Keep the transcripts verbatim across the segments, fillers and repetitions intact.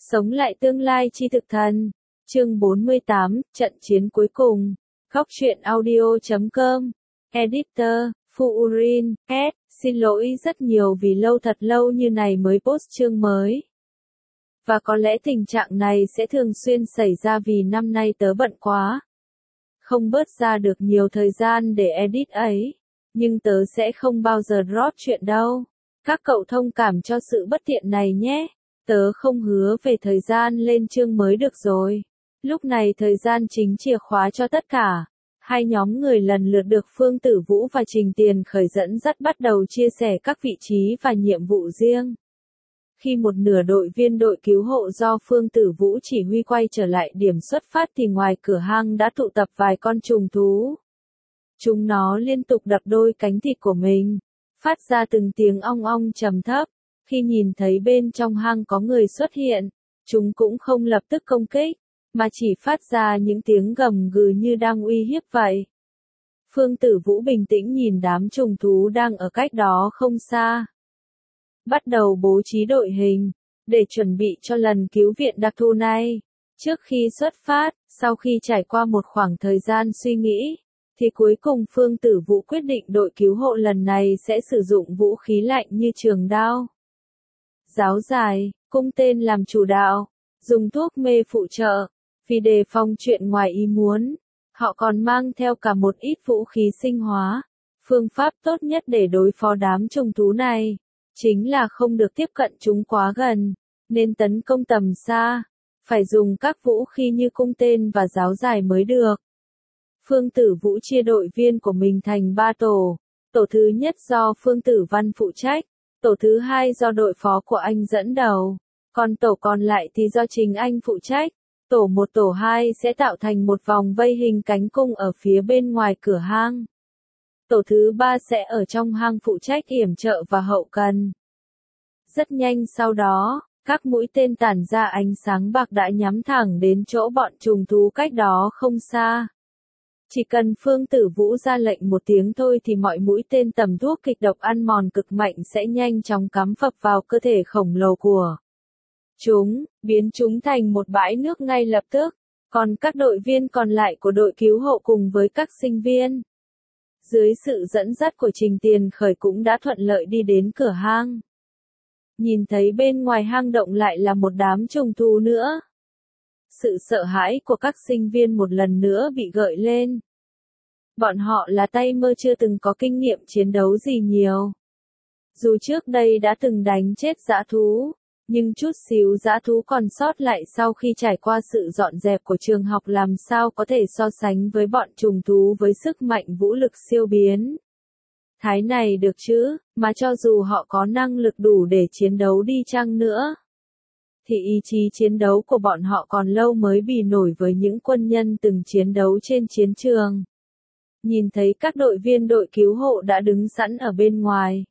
Sống lại tương lai chi thực thần. Chương bốn mươi tám, trận chiến cuối cùng. Góc truyện audio chấm com. Editor, Fuurin, S. Xin lỗi rất nhiều vì lâu thật lâu như này mới post chương mới. Và có lẽ tình trạng này sẽ thường xuyên xảy ra vì năm nay tớ bận quá. Không bớt ra được nhiều thời gian để edit ấy. Nhưng tớ sẽ không bao giờ drop chuyện đâu. Các cậu thông cảm cho sự bất tiện này nhé. Tớ không hứa về thời gian lên chương mới được rồi. Lúc này thời gian chính chìa khóa cho tất cả. Hai nhóm người lần lượt được Phương Tử Vũ và Trình Tiền Khởi dẫn dắt bắt đầu chia sẻ các vị trí và nhiệm vụ riêng. Khi một nửa đội viên đội cứu hộ do Phương Tử Vũ chỉ huy quay trở lại điểm xuất phát thì ngoài cửa hang đã tụ tập vài con trùng thú. Chúng nó liên tục đập đôi cánh thịt của mình, phát ra từng tiếng ong ong trầm thấp. Khi nhìn thấy bên trong hang có người xuất hiện, chúng cũng không lập tức công kích, mà chỉ phát ra những tiếng gầm gừ như đang uy hiếp vậy. Phương Tử Vũ bình tĩnh nhìn đám trùng thú đang ở cách đó không xa. Bắt đầu bố trí đội hình, để chuẩn bị cho lần cứu viện đặc thù này. Trước khi xuất phát, sau khi trải qua một khoảng thời gian suy nghĩ, thì cuối cùng Phương Tử Vũ quyết định đội cứu hộ lần này sẽ sử dụng vũ khí lạnh như trường đao, giáo dài, cung tên làm chủ đạo, dùng thuốc mê phụ trợ. Vì đề phòng chuyện ngoài ý muốn, họ còn mang theo cả một ít vũ khí sinh hóa. Phương pháp tốt nhất để đối phó đám trùng thú này, chính là không được tiếp cận chúng quá gần, nên tấn công tầm xa, phải dùng các vũ khí như cung tên và giáo dài mới được. Phương Tử Vũ chia đội viên của mình thành ba tổ. Tổ thứ nhất do Phương Tử Văn phụ trách, tổ thứ hai do đội phó của anh dẫn đầu, còn tổ còn lại thì do chính anh phụ trách. Tổ một tổ hai sẽ tạo thành một vòng vây hình cánh cung ở phía bên ngoài cửa hang. Tổ thứ ba sẽ ở trong hang phụ trách yểm trợ và hậu cần. Rất nhanh sau đó, các mũi tên tản ra ánh sáng bạc đã nhắm thẳng đến chỗ bọn trùng thú cách đó không xa. Chỉ cần Phương Tử Vũ ra lệnh một tiếng thôi thì mọi mũi tên tầm thuốc kịch độc ăn mòn cực mạnh sẽ nhanh chóng cắm phập vào cơ thể khổng lồ của chúng, biến chúng thành một bãi nước ngay lập tức. Còn các đội viên còn lại của đội cứu hộ cùng với các sinh viên, dưới sự dẫn dắt của Trình Tiền Khởi cũng đã thuận lợi đi đến cửa hang. Nhìn thấy bên ngoài hang động lại là một đám trùng thú nữa. Sự sợ hãi của các sinh viên một lần nữa bị gợi lên. Bọn họ là tay mơ chưa từng có kinh nghiệm chiến đấu gì nhiều. Dù trước đây đã từng đánh chết dã thú, nhưng chút xíu dã thú còn sót lại sau khi trải qua sự dọn dẹp của trường học làm sao có thể so sánh với bọn trùng thú với sức mạnh vũ lực siêu biến. Thái này được chứ, mà cho dù họ có năng lực đủ để chiến đấu đi chăng nữa, thì ý chí chiến đấu của bọn họ còn lâu mới bì nổi với những quân nhân từng chiến đấu trên chiến trường. Nhìn thấy các đội viên đội cứu hộ đã đứng sẵn ở bên ngoài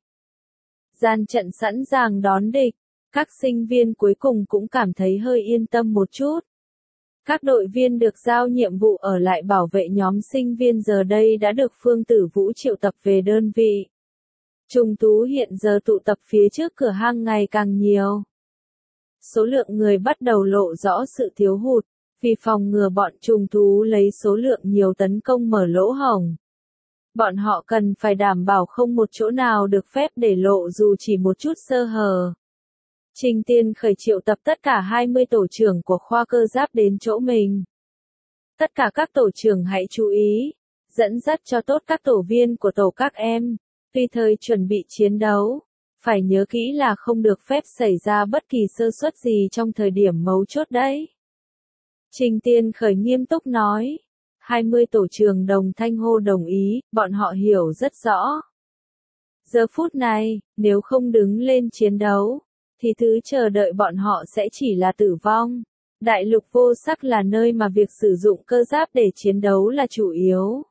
gian trận sẵn sàng đón địch, các sinh viên cuối cùng cũng cảm thấy hơi yên tâm một chút. Các đội viên được giao nhiệm vụ ở lại bảo vệ nhóm sinh viên giờ đây đã được Phương Tử Vũ triệu tập về đơn vị. Trùng thú hiện giờ tụ tập phía trước cửa hang ngày càng nhiều. Số lượng người bắt đầu lộ rõ sự thiếu hụt, vì phòng ngừa bọn trùng thú lấy số lượng nhiều tấn công mở lỗ hổng. Bọn họ cần phải đảm bảo không một chỗ nào được phép để lộ dù chỉ một chút sơ hở. Trình Tiền Khởi triệu tập tất cả hai mươi tổ trưởng của khoa cơ giáp đến chỗ mình. Tất cả các tổ trưởng hãy chú ý, dẫn dắt cho tốt các tổ viên của tổ các em, tùy thời chuẩn bị chiến đấu. Phải nhớ kỹ là không được phép xảy ra bất kỳ sơ suất gì trong thời điểm mấu chốt đấy. Trình Tiền Khởi nghiêm túc nói. hai mươi tổ trưởng đồng thanh hô đồng ý, bọn họ hiểu rất rõ. Giờ phút này, nếu không đứng lên chiến đấu, thì thứ chờ đợi bọn họ sẽ chỉ là tử vong. Đại lục vô sắc là nơi mà việc sử dụng cơ giáp để chiến đấu là chủ yếu.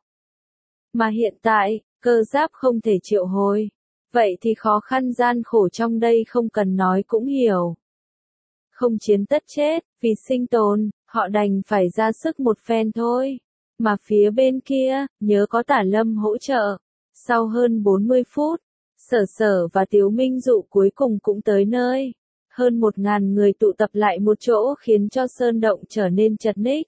Mà hiện tại, cơ giáp không thể triệu hồi. Vậy thì khó khăn gian khổ trong đây không cần nói cũng hiểu. Không chiến tất chết, vì sinh tồn, họ đành phải ra sức một phen thôi. Mà phía bên kia, nhớ có Tả Lâm hỗ trợ. Sau hơn bốn mươi phút, Sở Sở và Tiếu Minh Dụ cuối cùng cũng tới nơi. Hơn một ngàn người tụ tập lại một chỗ khiến cho sơn động trở nên chật ních.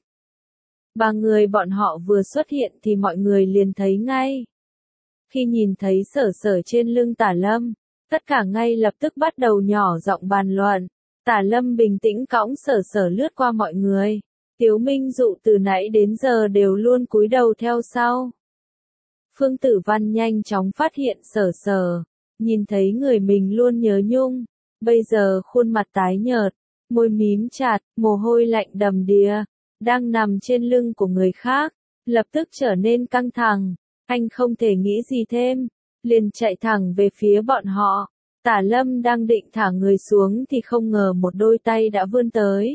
Ba người bọn họ vừa xuất hiện thì mọi người liền thấy ngay. Khi nhìn thấy Sở Sở trên lưng Tả Lâm, tất cả ngay lập tức bắt đầu nhỏ giọng bàn luận. Tả Lâm bình tĩnh cõng Sở Sở lướt qua mọi người. Tiếu Minh Dụ từ nãy đến giờ đều luôn cúi đầu theo sau. Phương Tử Văn nhanh chóng phát hiện Sở Sở, nhìn thấy người mình luôn nhớ nhung, bây giờ khuôn mặt tái nhợt, môi mím chặt, mồ hôi lạnh đầm đìa, đang nằm trên lưng của người khác, lập tức trở nên căng thẳng. Anh không thể nghĩ gì thêm, liền chạy thẳng về phía bọn họ. Tả Lâm đang định thả người xuống thì không ngờ một đôi tay đã vươn tới.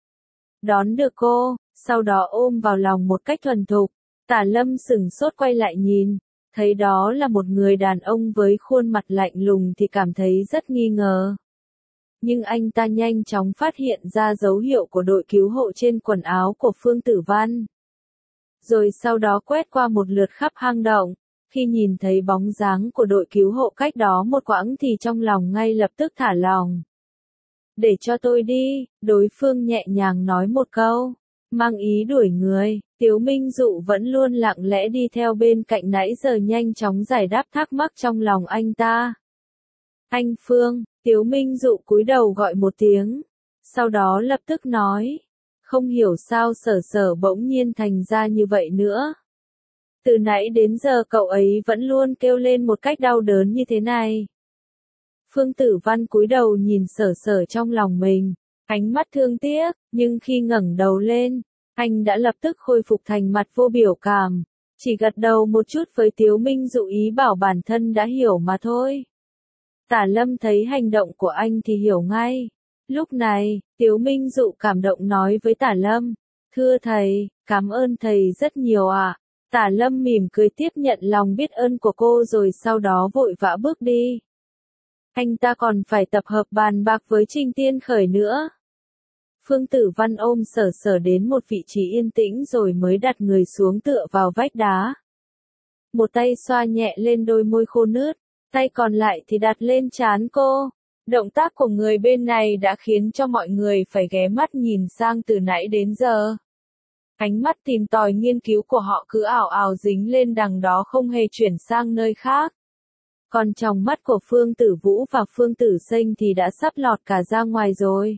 Đón được cô, sau đó ôm vào lòng một cách thuần thục. Tả Lâm sửng sốt quay lại nhìn, thấy đó là một người đàn ông với khuôn mặt lạnh lùng thì cảm thấy rất nghi ngờ. Nhưng anh ta nhanh chóng phát hiện ra dấu hiệu của đội cứu hộ trên quần áo của Phương Tử Văn. Rồi sau đó quét qua một lượt khắp hang động, khi nhìn thấy bóng dáng của đội cứu hộ cách đó một quãng thì trong lòng ngay lập tức thả lỏng. Để cho tôi đi, đối phương nhẹ nhàng nói một câu, mang ý đuổi người. Tiếu Minh Dụ vẫn luôn lặng lẽ đi theo bên cạnh nãy giờ nhanh chóng giải đáp thắc mắc trong lòng anh ta. Anh Phương, Tiếu Minh Dụ cúi đầu gọi một tiếng, sau đó lập tức nói. Không hiểu sao Sở Sở bỗng nhiên thành ra như vậy nữa. Từ nãy đến giờ cậu ấy vẫn luôn kêu lên một cách đau đớn như thế này. Phương Tử Văn cúi đầu nhìn Sở Sở trong lòng mình, ánh mắt thương tiếc, nhưng khi ngẩng đầu lên, anh đã lập tức khôi phục thành mặt vô biểu cảm, chỉ gật đầu một chút với Tiếu Minh Dụ ý bảo bản thân đã hiểu mà thôi. Tả Lâm thấy hành động của anh thì hiểu ngay. Lúc này, Tiếu Minh Dụ cảm động nói với Tả Lâm, thưa thầy, cảm ơn thầy rất nhiều ạ. À. Tả Lâm mỉm cười tiếp nhận lòng biết ơn của cô rồi sau đó vội vã bước đi. Anh ta còn phải tập hợp bàn bạc với Trình Tiên Khởi nữa. Phương Tử Văn ôm Sở Sở đến một vị trí yên tĩnh rồi mới đặt người xuống tựa vào vách đá. Một tay xoa nhẹ lên đôi môi khô nướt, tay còn lại thì đặt lên trán cô. Động tác của người bên này đã khiến cho mọi người phải ghé mắt nhìn sang từ nãy đến giờ. Ánh mắt tìm tòi nghiên cứu của họ cứ ảo ảo dính lên đằng đó không hề chuyển sang nơi khác. Còn trong mắt của Phương Tử Vũ và Phương Tử Sinh thì đã sắp lọt cả ra ngoài rồi.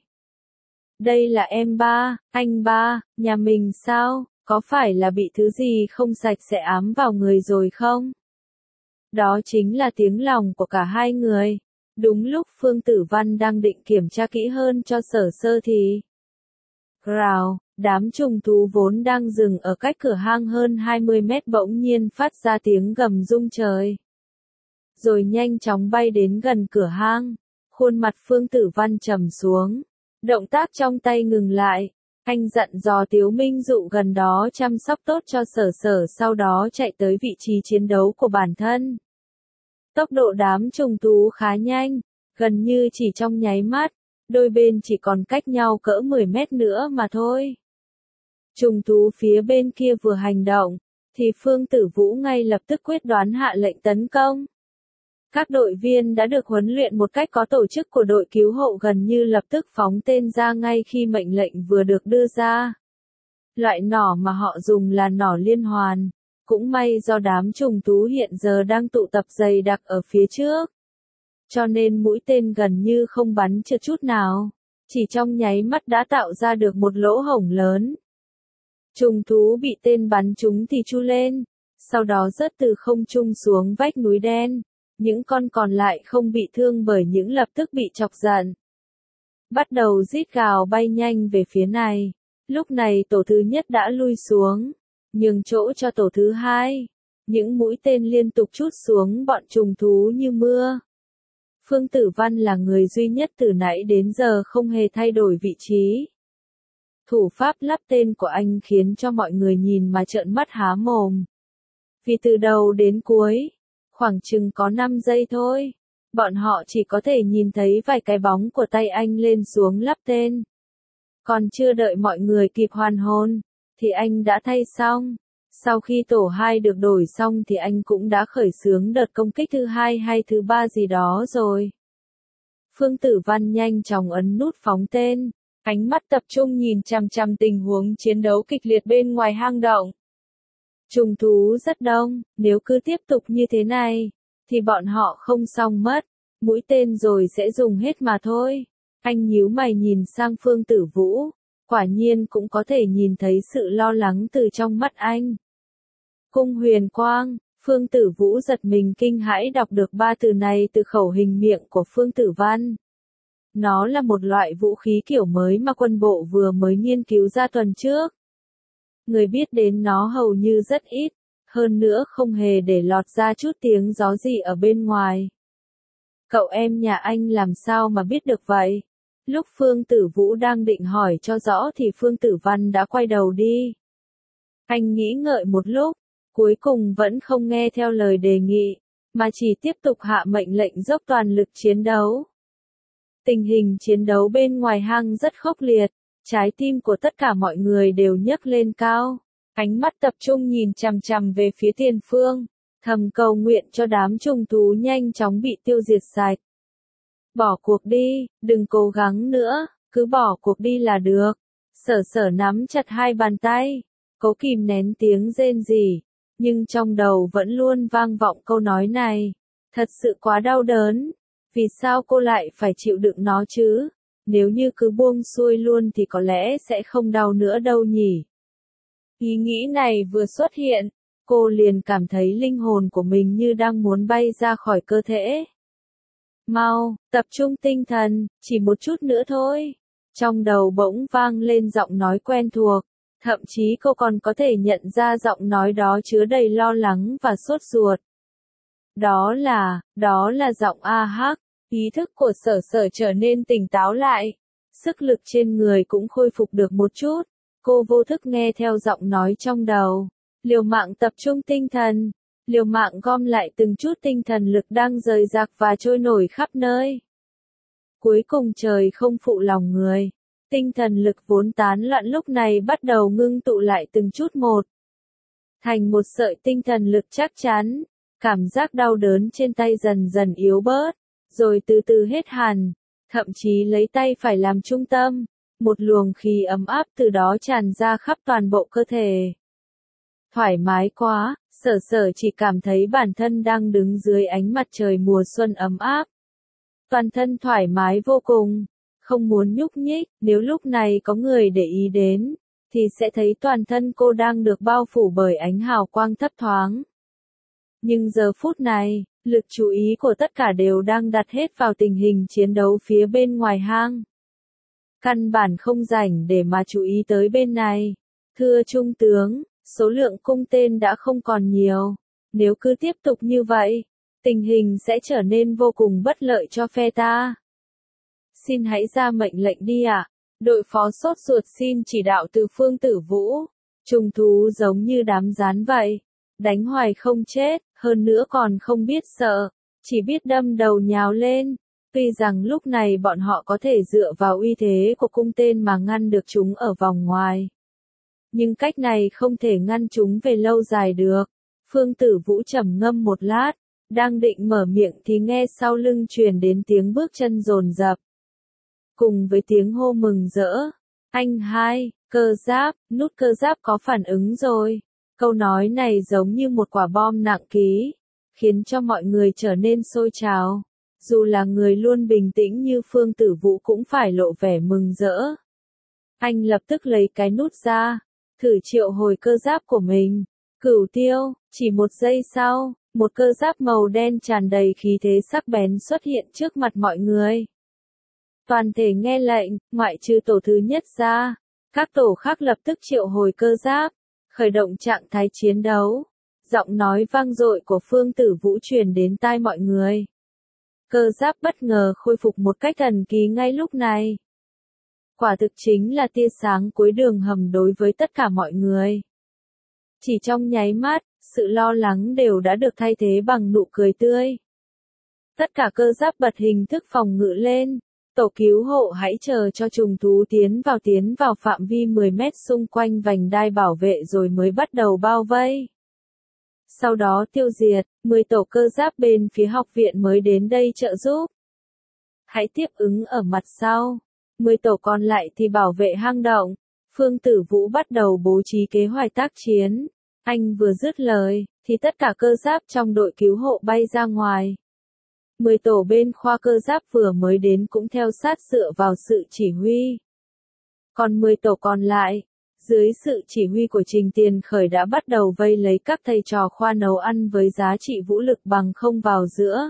Đây là em ba, anh ba, nhà mình sao, có phải là bị thứ gì không sạch sẽ ám vào người rồi không? Đó chính là tiếng lòng của cả hai người. Đúng lúc Phương Tử Văn đang định kiểm tra kỹ hơn cho Sở Sơ thì rào, đám trùng thú vốn đang dừng ở cách cửa hang hơn hai mươi mét bỗng nhiên phát ra tiếng gầm rung trời. Rồi nhanh chóng bay đến gần cửa hang, khuôn mặt Phương Tử Văn trầm xuống, động tác trong tay ngừng lại, anh dặn dò Tiếu Minh Dụ gần đó chăm sóc tốt cho Sở Sở sau đó chạy tới vị trí chiến đấu của bản thân. Tốc độ đám trùng thú khá nhanh, gần như chỉ trong nháy mắt, đôi bên chỉ còn cách nhau cỡ mười mét nữa mà thôi. Trùng thú phía bên kia vừa hành động, thì Phương Tử Vũ ngay lập tức quyết đoán hạ lệnh tấn công. Các đội viên đã được huấn luyện một cách có tổ chức của đội cứu hộ gần như lập tức phóng tên ra ngay khi mệnh lệnh vừa được đưa ra. Loại nỏ mà họ dùng là nỏ liên hoàn. Cũng may do đám trùng thú hiện giờ đang tụ tập dày đặc ở phía trước. Cho nên mũi tên gần như không bắn trượt chút nào. Chỉ trong nháy mắt đã tạo ra được một lỗ hổng lớn. Trùng thú bị tên bắn trúng thì chu lên. Sau đó rớt từ không trung xuống vách núi đen. Những con còn lại không bị thương bởi những lập tức bị chọc giận. Bắt đầu rít gào bay nhanh về phía này. Lúc này tổ thứ nhất đã lui xuống. Nhường chỗ cho tổ thứ hai. Những mũi tên liên tục trút xuống bọn trùng thú như mưa. Phương Tử Văn là người duy nhất từ nãy đến giờ không hề thay đổi vị trí. Thủ pháp lắp tên của anh khiến cho mọi người nhìn mà trợn mắt há mồm. Vì từ đầu đến cuối, khoảng chừng có năm giây thôi, bọn họ chỉ có thể nhìn thấy vài cái bóng của tay anh lên xuống lắp tên. Còn chưa đợi mọi người kịp hoàn hồn, thì anh đã thay xong. Sau khi tổ hai được đổi xong thì anh cũng đã khởi xướng đợt công kích thứ hai hay thứ ba gì đó rồi. Phương Tử Văn nhanh chóng ấn nút phóng tên, ánh mắt tập trung nhìn chằm chằm tình huống chiến đấu kịch liệt bên ngoài hang động. Trùng thú rất đông, nếu cứ tiếp tục như thế này, thì bọn họ không xong mất, mũi tên rồi sẽ dùng hết mà thôi. Anh nhíu mày nhìn sang Phương Tử Vũ, quả nhiên cũng có thể nhìn thấy sự lo lắng từ trong mắt anh. Cung huyền quang, Phương Tử Vũ giật mình kinh hãi đọc được ba từ này từ khẩu hình miệng của Phương Tử Văn. Nó là một loại vũ khí kiểu mới mà quân bộ vừa mới nghiên cứu ra tuần trước. Người biết đến nó hầu như rất ít, hơn nữa không hề để lọt ra chút tiếng gió gì ở bên ngoài. Cậu em nhà anh làm sao mà biết được vậy? Lúc Phương Tử Vũ đang định hỏi cho rõ thì Phương Tử Văn đã quay đầu đi. Anh nghĩ ngợi một lúc, cuối cùng vẫn không nghe theo lời đề nghị, mà chỉ tiếp tục hạ mệnh lệnh dốc toàn lực chiến đấu. Tình hình chiến đấu bên ngoài hang rất khốc liệt, trái tim của tất cả mọi người đều nhấc lên cao, ánh mắt tập trung nhìn chằm chằm về phía tiền phương, thầm cầu nguyện cho đám trùng thú nhanh chóng bị tiêu diệt sạch. Bỏ cuộc đi, đừng cố gắng nữa, cứ bỏ cuộc đi là được. Sở Sở nắm chặt hai bàn tay, cố kìm nén tiếng rên rỉ, nhưng trong đầu vẫn luôn vang vọng câu nói này. Thật sự quá đau đớn, vì sao cô lại phải chịu đựng nó chứ? Nếu như cứ buông xuôi luôn thì có lẽ sẽ không đau nữa đâu nhỉ. Ý nghĩ này vừa xuất hiện, cô liền cảm thấy linh hồn của mình như đang muốn bay ra khỏi cơ thể. Mau, tập trung tinh thần, chỉ một chút nữa thôi. Trong đầu bỗng vang lên giọng nói quen thuộc, thậm chí cô còn có thể nhận ra giọng nói đó chứa đầy lo lắng và sốt ruột. Đó là, đó là giọng A Hắc. Ý thức của Sở Sở trở nên tỉnh táo lại, sức lực trên người cũng khôi phục được một chút. Cô vô thức nghe theo giọng nói trong đầu, liều mạng tập trung tinh thần, liều mạng gom lại từng chút tinh thần lực đang rời rạc và trôi nổi khắp nơi. Cuối cùng trời không phụ lòng người, tinh thần lực vốn tán loạn lúc này bắt đầu ngưng tụ lại từng chút một, thành một sợi tinh thần lực chắc chắn. Cảm giác đau đớn trên tay dần dần yếu bớt, rồi từ từ hết hẳn, thậm chí lấy tay phải làm trung tâm, một luồng khí ấm áp từ đó tràn ra khắp toàn bộ cơ thể. Thoải mái quá, Sở Sở chỉ cảm thấy bản thân đang đứng dưới ánh mặt trời mùa xuân ấm áp. Toàn thân thoải mái vô cùng, không muốn nhúc nhích, nếu lúc này có người để ý đến, thì sẽ thấy toàn thân cô đang được bao phủ bởi ánh hào quang thấp thoáng. Nhưng giờ phút này, lực chú ý của tất cả đều đang đặt hết vào tình hình chiến đấu phía bên ngoài hang. Căn bản không rảnh để mà chú ý tới bên này. Thưa Trung tướng, số lượng cung tên đã không còn nhiều. Nếu cứ tiếp tục như vậy, tình hình sẽ trở nên vô cùng bất lợi cho phe ta. Xin hãy ra mệnh lệnh đi ạ. À? Đội phó sốt ruột xin chỉ đạo từ Phương Tử Vũ. Trùng thú giống như đám rán vậy. Đánh hoài không chết, hơn nữa còn không biết sợ, chỉ biết đâm đầu nhào lên. Tuy rằng lúc này bọn họ có thể dựa vào uy thế của cung tên mà ngăn được chúng ở vòng ngoài. Nhưng cách này không thể ngăn chúng về lâu dài được. Phương Tử Vũ trầm ngâm một lát, đang định mở miệng thì nghe sau lưng truyền đến tiếng bước chân dồn dập. Cùng với tiếng hô mừng rỡ, anh hai, cơ giáp, nút cơ giáp có phản ứng rồi. Câu nói này giống như một quả bom nặng ký, khiến cho mọi người trở nên sôi trào. Dù là người luôn bình tĩnh như Phương Tử Vũ cũng phải lộ vẻ mừng rỡ. Anh lập tức lấy cái nút ra, thử triệu hồi cơ giáp của mình. Cửu Tiêu, chỉ một giây sau, một cơ giáp màu đen tràn đầy khí thế sắc bén xuất hiện trước mặt mọi người. Toàn thể nghe lệnh, ngoại trừ tổ thứ nhất ra, các tổ khác lập tức triệu hồi cơ giáp, khởi động trạng thái chiến đấu. Giọng nói vang dội của Phương Tử Vũ truyền đến tai mọi người. Cơ giáp bất ngờ khôi phục một cách thần kỳ ngay lúc này. Quả thực chính là tia sáng cuối đường hầm đối với tất cả mọi người. Chỉ trong nháy mắt, sự lo lắng đều đã được thay thế bằng nụ cười tươi. Tất cả cơ giáp bật hình thức phòng ngự lên. Tổ cứu hộ hãy chờ cho trùng thú tiến vào tiến vào phạm vi mười mét xung quanh vành đai bảo vệ rồi mới bắt đầu bao vây. Sau đó tiêu diệt, mười tổ cơ giáp bên phía học viện mới đến đây trợ giúp. hãy tiếp ứng ở mặt sau. mười tổ còn lại thì bảo vệ hang động. Phương Tử Vũ bắt đầu bố trí kế hoạch tác chiến. Anh vừa dứt lời, thì tất cả cơ giáp trong đội cứu hộ bay ra ngoài. mười tổ bên khoa cơ giáp vừa mới đến cũng theo sát dựa vào sự chỉ huy. Còn mười tổ còn lại, dưới sự chỉ huy của Trình Tiền Khởi đã bắt đầu vây lấy các thầy trò khoa nấu ăn với giá trị vũ lực bằng không vào giữa.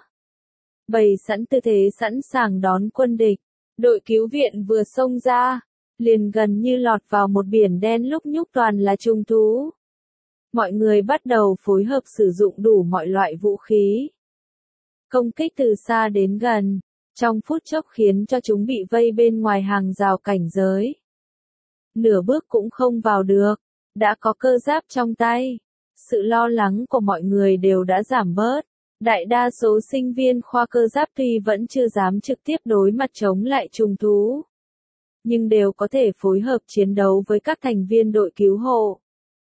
Bày sẵn tư thế sẵn sàng đón quân địch. Đội cứu viện vừa xông ra, liền gần như lọt vào một biển đen lúc nhúc toàn là trùng thú. Mọi người bắt đầu phối hợp sử dụng đủ mọi loại vũ khí. Công kích từ xa đến gần, trong phút chốc khiến cho chúng bị vây bên ngoài hàng rào cảnh giới. Nửa bước cũng không vào được, đã có cơ giáp trong tay. Sự lo lắng của mọi người đều đã giảm bớt. Đại đa số sinh viên khoa cơ giáp tuy vẫn chưa dám trực tiếp đối mặt chống lại trùng thú, nhưng đều có thể phối hợp chiến đấu với các thành viên đội cứu hộ.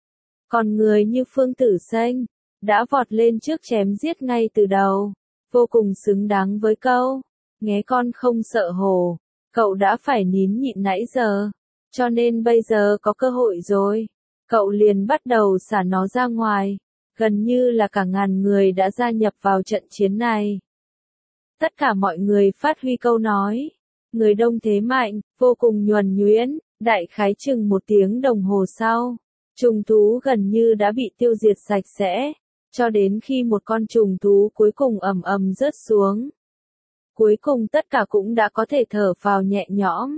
Còn người như Phương Tử Xanh, đã vọt lên trước chém giết ngay từ đầu, vô cùng xứng đáng với câu, nghé con không sợ hổ, cậu đã phải nín nhịn nãy giờ, cho nên bây giờ có cơ hội rồi, cậu liền bắt đầu xả nó ra ngoài. Gần như là cả ngàn người đã gia nhập vào trận chiến này. Tất cả mọi người phát huy câu nói. Người đông thế mạnh, vô cùng nhuần nhuyễn, đại khái chừng một tiếng đồng hồ sau. Trùng thú gần như đã bị tiêu diệt sạch sẽ, cho đến khi một con trùng thú cuối cùng ầm ầm rớt xuống. Cuối cùng tất cả cũng đã có thể thở phào nhẹ nhõm.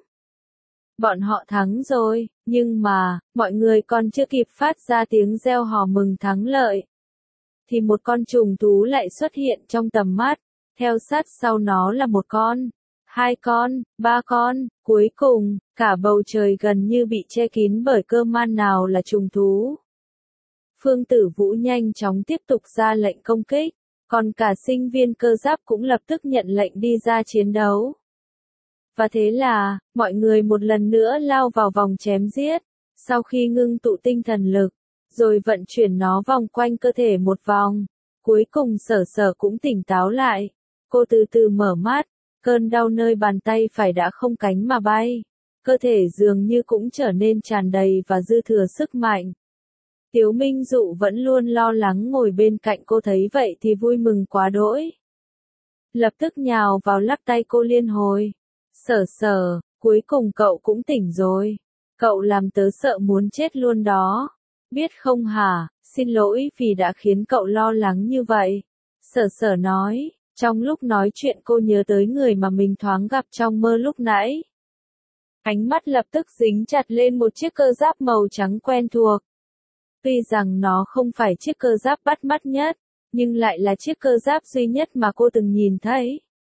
Bọn họ thắng rồi, nhưng mà, mọi người còn chưa kịp phát ra tiếng reo hò mừng thắng lợi. Thì một con trùng thú lại xuất hiện trong tầm mắt, theo sát sau nó là một con, hai con, ba con, cuối cùng, cả bầu trời gần như bị che kín bởi cơ man nào là trùng thú. Phương Tử Vũ nhanh chóng tiếp tục ra lệnh công kích, còn cả sinh viên cơ giáp cũng lập tức nhận lệnh đi ra chiến đấu. Và thế là, mọi người một lần nữa lao vào vòng chém giết, sau khi ngưng tụ tinh thần lực, rồi vận chuyển nó vòng quanh cơ thể một vòng. Cuối cùng Sở Sở cũng tỉnh táo lại. Cô từ từ mở mắt, cơn đau nơi bàn tay phải đã không cánh mà bay. Cơ thể dường như cũng trở nên tràn đầy và dư thừa sức mạnh. Tiếu Minh Dụ vẫn luôn lo lắng ngồi bên cạnh cô thấy vậy thì vui mừng quá đỗi. Lập tức nhào vào lắc tay cô liên hồi. Sở Sở, cuối cùng cậu cũng tỉnh rồi. Cậu làm tớ sợ muốn chết luôn đó. Biết không hả, xin lỗi vì đã khiến cậu lo lắng như vậy. Sở Sở nói, trong lúc nói chuyện cô nhớ tới người mà mình thoáng gặp trong mơ lúc nãy. Ánh mắt lập tức dính chặt lên một chiếc cơ giáp màu trắng quen thuộc. Tuy rằng nó không phải chiếc cơ giáp bắt mắt nhất, nhưng lại là chiếc cơ giáp duy nhất mà cô từng nhìn thấy.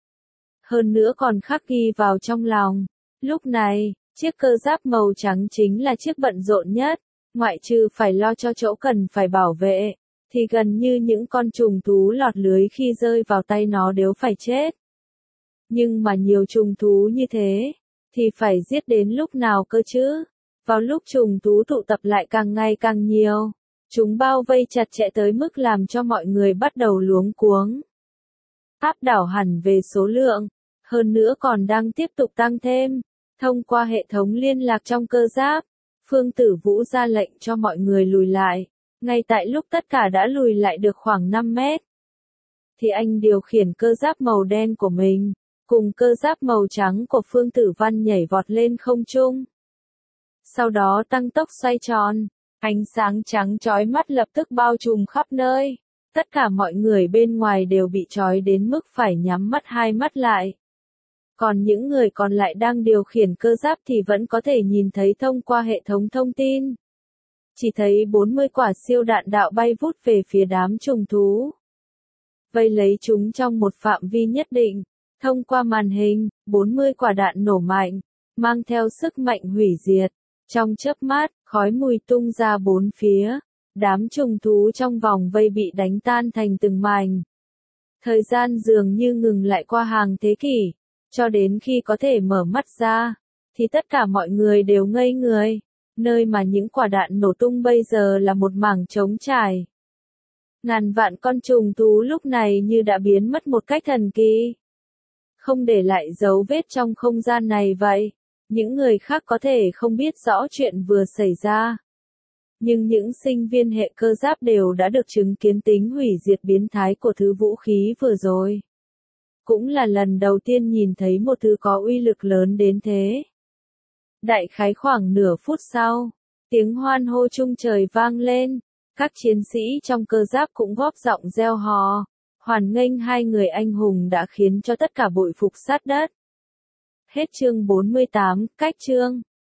Hơn nữa còn khắc ghi vào trong lòng. Lúc này, chiếc cơ giáp màu trắng chính là chiếc bận rộn nhất. Ngoại trừ phải lo cho chỗ cần phải bảo vệ, thì gần như những con trùng thú lọt lưới khi rơi vào tay nó đều phải chết. Nhưng mà nhiều trùng thú như thế, thì phải giết đến lúc nào cơ chứ? Vào lúc trùng thú tụ tập lại càng ngày càng nhiều, chúng bao vây chặt chẽ tới mức làm cho mọi người bắt đầu luống cuống. Áp đảo hẳn về số lượng, hơn nữa còn đang tiếp tục tăng thêm, thông qua hệ thống liên lạc trong cơ giáp. Phương Tử Vũ ra lệnh cho mọi người lùi lại, ngay tại lúc tất cả đã lùi lại được khoảng năm mét. Thì anh điều khiển cơ giáp màu đen của mình, cùng cơ giáp màu trắng của Phương Tử Văn nhảy vọt lên không trung. Sau đó tăng tốc xoay tròn, ánh sáng trắng chói mắt lập tức bao trùm khắp nơi. Tất cả mọi người bên ngoài đều bị trói đến mức phải nhắm mắt hai mắt lại. Còn những người còn lại đang điều khiển cơ giáp thì vẫn có thể nhìn thấy thông qua hệ thống thông tin. Chỉ thấy bốn mươi quả siêu đạn đạo bay vút về phía đám trùng thú. Vây lấy chúng trong một phạm vi nhất định. Thông qua màn hình, bốn mươi quả đạn nổ mạnh, mang theo sức mạnh hủy diệt. Trong chớp mắt, khói mùi tung ra bốn phía. Đám trùng thú trong vòng vây bị đánh tan thành từng mảnh. Thời gian dường như ngừng lại qua hàng thế kỷ. Cho đến khi có thể mở mắt ra, thì tất cả mọi người đều ngây người. Nơi mà những quả đạn nổ tung bây giờ là một mảng trống trải. Ngàn vạn con trùng thú lúc này như đã biến mất một cách thần kỳ. không để lại dấu vết trong không gian này vậy. Những người khác có thể không biết rõ chuyện vừa xảy ra. Nhưng những sinh viên hệ cơ giáp đều đã được chứng kiến tính hủy diệt biến thái của thứ vũ khí vừa rồi. Cũng là lần đầu tiên nhìn thấy một thứ có uy lực lớn đến thế. Đại khái khoảng nửa phút sau, tiếng hoan hô trung trời vang lên, các chiến sĩ trong cơ giáp cũng góp giọng reo hò, hoan nghênh hai người anh hùng đã khiến cho tất cả bội phục sát đất. Hết chương bốn mươi tám, cách chương.